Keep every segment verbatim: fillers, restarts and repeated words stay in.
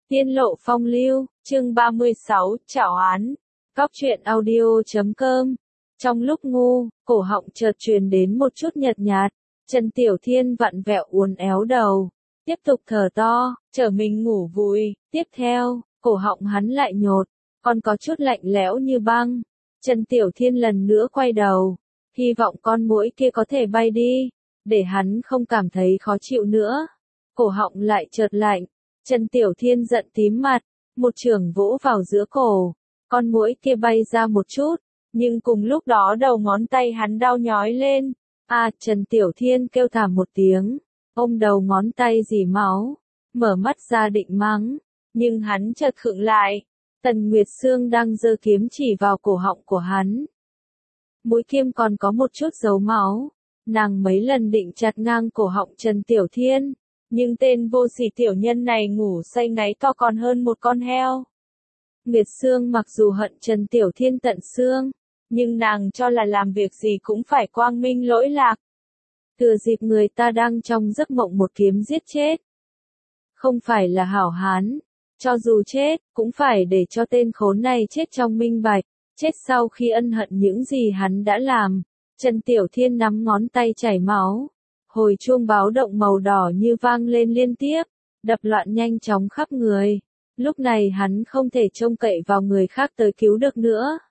Tiên lộ phong lưu, chương ba mươi sáu, trảo án. Cóc truyện audio chấm com. Trong lúc ngu, cổ họng chợt truyền đến một chút nhợt nhạt. Trần Tiểu Thiên vặn vẹo uốn éo đầu. Tiếp tục thở to, trở mình ngủ vùi. Tiếp theo, cổ họng hắn lại nhột. Còn có chút lạnh lẽo như băng. Trần Tiểu Thiên lần nữa quay đầu. Hy vọng con muỗi kia có thể bay đi. Để hắn không cảm thấy khó chịu nữa. Cổ họng lại chợt lạnh. Trần Tiểu Thiên giận tím mặt, một chưởng vỗ vào giữa cổ, con muỗi kia bay ra một chút, nhưng cùng lúc đó đầu ngón tay hắn đau nhói lên. À, Trần Tiểu Thiên kêu thảm một tiếng, ôm đầu ngón tay dì máu, mở mắt ra định mắng, nhưng hắn chợt khựng lại. Tần Nguyệt Sương đang giơ kiếm chỉ vào cổ họng của hắn. Mũi kiếm còn có một chút dấu máu, nàng mấy lần định chặt ngang cổ họng Trần Tiểu Thiên. Nhưng tên vô sỉ tiểu nhân này ngủ say ngáy to còn hơn một con heo. Nguyệt Sương mặc dù hận Trần Tiểu Thiên tận xương, nhưng nàng cho là làm việc gì cũng phải quang minh lỗi lạc. Thừa dịp người ta đang trong giấc mộng một kiếm giết chết. Không phải là hảo hán, cho dù chết, cũng phải để cho tên khốn này chết trong minh bạch, chết sau khi ân hận những gì hắn đã làm. Trần Tiểu Thiên nắm ngón tay chảy máu. Hồi chuông báo động màu đỏ như vang lên liên tiếp, đập loạn nhanh chóng khắp người. Lúc này hắn không thể trông cậy vào người khác tới cứu được nữa.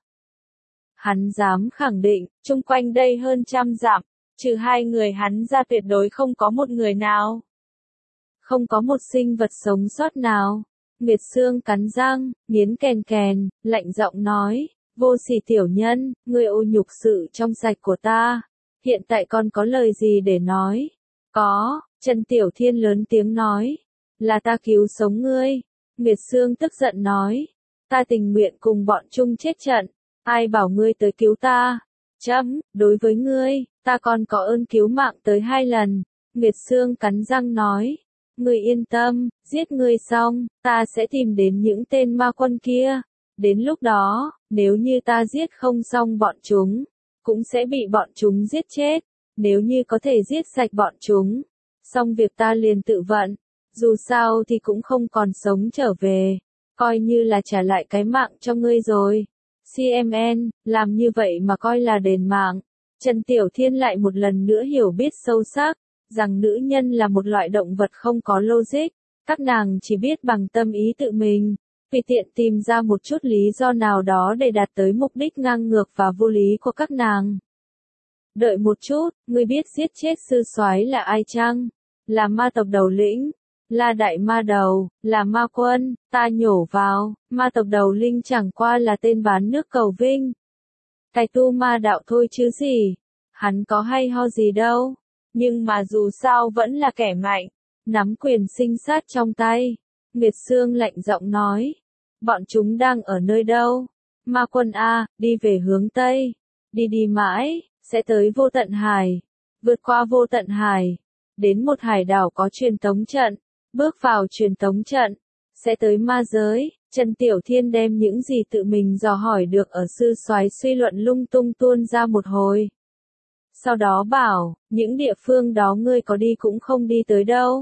Hắn dám khẳng định, chung quanh đây hơn trăm dặm, trừ hai người hắn ra tuyệt đối không có một người nào. Không có một sinh vật sống sót nào. Nguyệt Sương cắn răng, nghiến kèn kèn, lạnh giọng nói, vô sỉ tiểu nhân, ngươi ô nhục sự trong sạch của ta. Hiện tại con có lời gì để nói? Có, Trần Tiểu Thiên lớn tiếng nói. Là ta cứu sống ngươi. Nguyệt Sương tức giận nói. Ta tình nguyện cùng bọn chung chết trận. Ai bảo ngươi tới cứu ta? Chấm, đối với ngươi, ta còn có ơn cứu mạng tới hai lần. Nguyệt Sương cắn răng nói. Ngươi yên tâm, giết ngươi xong, ta sẽ tìm đến những tên ma quân kia. Đến lúc đó, nếu như ta giết không xong bọn chúng, cũng sẽ bị bọn chúng giết chết. Nếu như có thể giết sạch bọn chúng, xong việc ta liền tự vận, dù sao thì cũng không còn sống trở về, coi như là trả lại cái mạng cho ngươi rồi. xê em en, làm như vậy mà coi là đền mạng. Trần Tiểu Thiên lại một lần nữa hiểu biết sâu sắc, rằng nữ nhân là một loại động vật không có logic, các nàng chỉ biết bằng tâm ý tự mình. Vì tiện tìm ra một chút lý do nào đó để đạt tới mục đích ngang ngược và vô lý của các nàng. Đợi một chút, ngươi biết giết chết sư soái là ai chăng? Là ma tộc đầu lĩnh, là đại ma đầu, là ma quân. Ta nhổ vào, ma tộc đầu linh chẳng qua là tên bán nước cầu vinh. Cái tu ma đạo thôi chứ gì, hắn có hay ho gì đâu, nhưng mà dù sao vẫn là kẻ mạnh, nắm quyền sinh sát trong tay. Nguyệt Sương lạnh giọng nói, bọn chúng đang ở nơi đâu? Ma quân A, đi về hướng Tây, đi đi mãi, sẽ tới vô tận hải, vượt qua vô tận hải, đến một hải đảo có truyền tống trận, bước vào truyền tống trận, sẽ tới ma giới. Trần Tiểu Thiên đem những gì tự mình dò hỏi được ở sư soái suy luận lung tung tuôn ra một hồi. Sau đó bảo, những địa phương đó ngươi có đi cũng không đi tới đâu.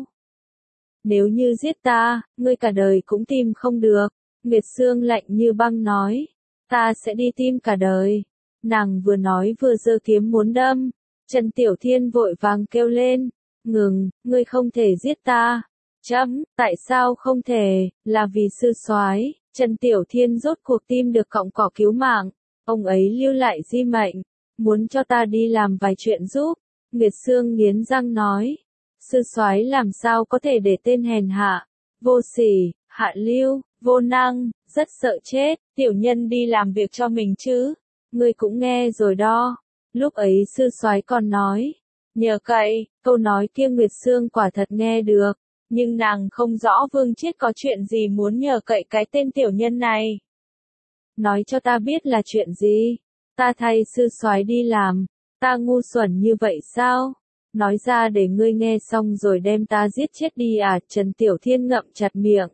Nếu như giết ta, ngươi cả đời cũng tìm không được. Nguyệt Sương lạnh như băng nói, ta sẽ đi tìm cả đời. Nàng vừa nói vừa giơ kiếm muốn đâm. Trần Tiểu Thiên vội vàng kêu lên, ngừng, ngươi không thể giết ta. Chấm, tại sao không thể? Là vì sư soái. Trần Tiểu Thiên rốt cuộc tìm được cọng cỏ cứu mạng. Ông ấy lưu lại di mệnh, muốn cho ta đi làm vài chuyện giúp. Nguyệt Sương nghiến răng nói, sư soái làm sao có thể để tên hèn hạ, vô sỉ, hạ lưu, vô năng, rất sợ chết, tiểu nhân đi làm việc cho mình chứ. Ngươi cũng nghe rồi đó. Lúc ấy sư soái còn nói, nhờ cậy, câu nói kia Nguyệt Sương quả thật nghe được, nhưng nàng không rõ Vương Chiết có chuyện gì muốn nhờ cậy cái tên tiểu nhân này. Nói cho ta biết là chuyện gì, ta thay sư soái đi làm, ta ngu xuẩn như vậy sao? Nói ra để ngươi nghe xong rồi đem ta giết chết đi à? Trần Tiểu Thiên ngậm chặt miệng,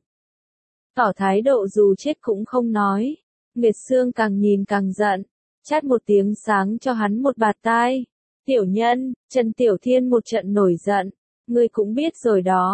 tỏ thái độ dù chết cũng không nói. Nguyệt Sương càng nhìn càng giận, chát một tiếng sáng cho hắn một bạt tai. Tiểu nhân, Trần Tiểu Thiên một trận nổi giận, ngươi cũng biết rồi đó,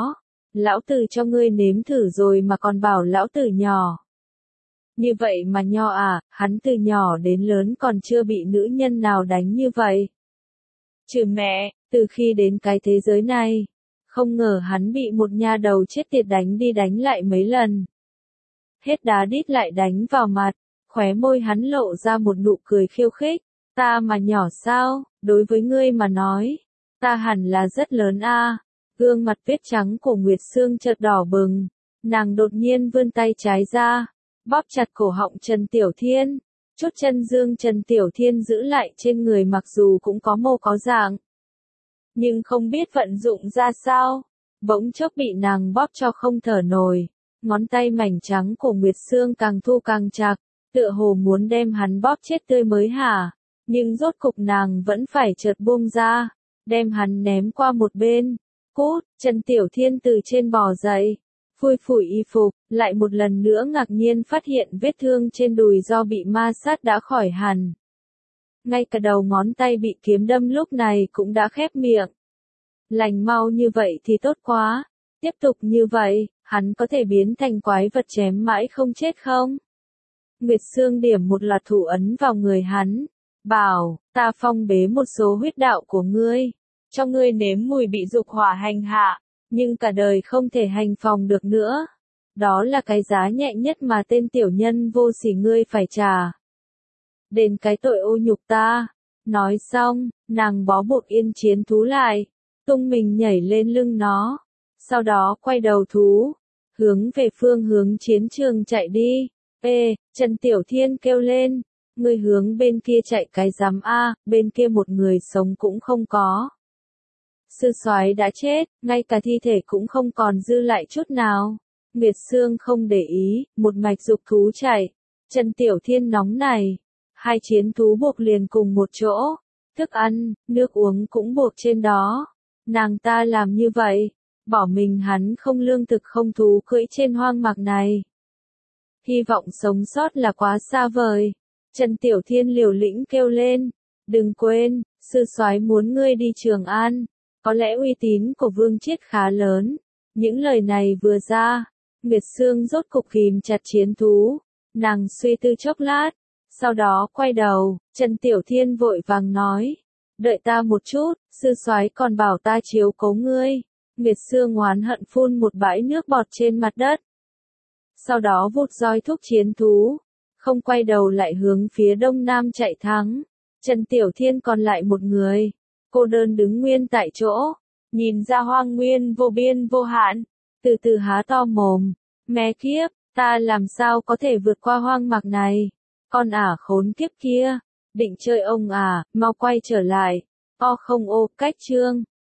Lão tử cho ngươi nếm thử rồi mà còn bảo lão tử nhỏ. Như vậy mà nho à, hắn từ nhỏ đến lớn còn chưa bị nữ nhân nào đánh như vậy. Trừ mẹ, từ khi đến cái thế giới này, không ngờ hắn bị một nha đầu chết tiệt đánh đi đánh lại mấy lần. Hết đá đít lại đánh vào mặt, khóe môi hắn lộ ra một nụ cười khiêu khích. Ta mà nhỏ sao, đối với ngươi mà nói, ta hẳn là rất lớn a. À. Gương mặt tuyết trắng của Nguyệt Sương chợt đỏ bừng, nàng đột nhiên vươn tay trái ra, bóp chặt cổ họng Trần Tiểu Thiên. Chút chân dương Trần Tiểu Thiên giữ lại trên người mặc dù cũng có mô có dạng, nhưng không biết vận dụng ra sao, bỗng chốc bị nàng bóp cho không thở nổi. Ngón tay mảnh trắng của Nguyệt Sương càng thu càng chặt, tựa hồ muốn đem hắn bóp chết tươi mới hả, nhưng rốt cục nàng vẫn phải chợt buông ra, đem hắn ném qua một bên. Cút, Trần Tiểu Thiên từ trên bò dậy, phủi phủi y phục, lại một lần nữa ngạc nhiên phát hiện vết thương trên đùi do bị ma sát đã khỏi hẳn. Ngay cả đầu ngón tay bị kiếm đâm lúc này cũng đã khép miệng. Lành mau như vậy thì tốt quá, tiếp tục như vậy, hắn có thể biến thành quái vật chém mãi không chết không? Nguyệt Sương điểm một loạt thủ ấn vào người hắn, bảo, ta phong bế một số huyết đạo của ngươi, cho ngươi nếm mùi bị dục hỏa hành hạ, nhưng cả đời không thể hành phòng được nữa. Đó là cái giá nhẹ nhất mà tên tiểu nhân vô sỉ ngươi phải trả. Đền cái tội ô nhục ta. Nói xong, nàng bó buộc yên chiến thú lại, tung mình nhảy lên lưng nó, sau đó quay đầu thú, hướng về phương hướng chiến trường chạy đi. Ê, Trần Tiểu Thiên kêu lên, ngươi hướng bên kia chạy cái rắm a, bên kia một người sống cũng không có. Sư soái đã chết, ngay cả thi thể cũng không còn dư lại chút nào. Nguyệt Sương không để ý, một mạch dục thú chạy. Trần Tiểu Thiên nóng này, hai chiến thú buộc liền cùng một chỗ, thức ăn, nước uống cũng buộc trên đó. Nàng ta làm như vậy, bỏ mình hắn không lương thực không thú cưỡi trên hoang mạc này. Hy vọng sống sót là quá xa vời. Trần Tiểu Thiên liều lĩnh kêu lên, đừng quên, sư soái muốn ngươi đi Trường An. Có lẽ uy tín của Vương Chiết khá lớn. Những lời này vừa ra, Nguyệt Sương rốt cục ghim chặt chiến thú. Nàng suy tư chốc lát, sau đó quay đầu, Trần Tiểu Thiên vội vàng nói, đợi ta một chút, sư soái còn bảo ta chiếu cố ngươi. Nguyệt Sương oán hận phun một bãi nước bọt trên mặt đất. Sau đó vụt roi thúc chiến thú, không quay đầu lại hướng phía đông nam chạy thắng. Trần Tiểu Thiên còn lại một người, cô đơn đứng nguyên tại chỗ, nhìn ra hoang nguyên vô biên vô hạn, từ từ há to mồm, mẹ kiếp, ta làm sao có thể vượt qua hoang mạc này, con ả khốn kiếp kia, định chơi ông à, mau quay trở lại, o không ô, cách chương.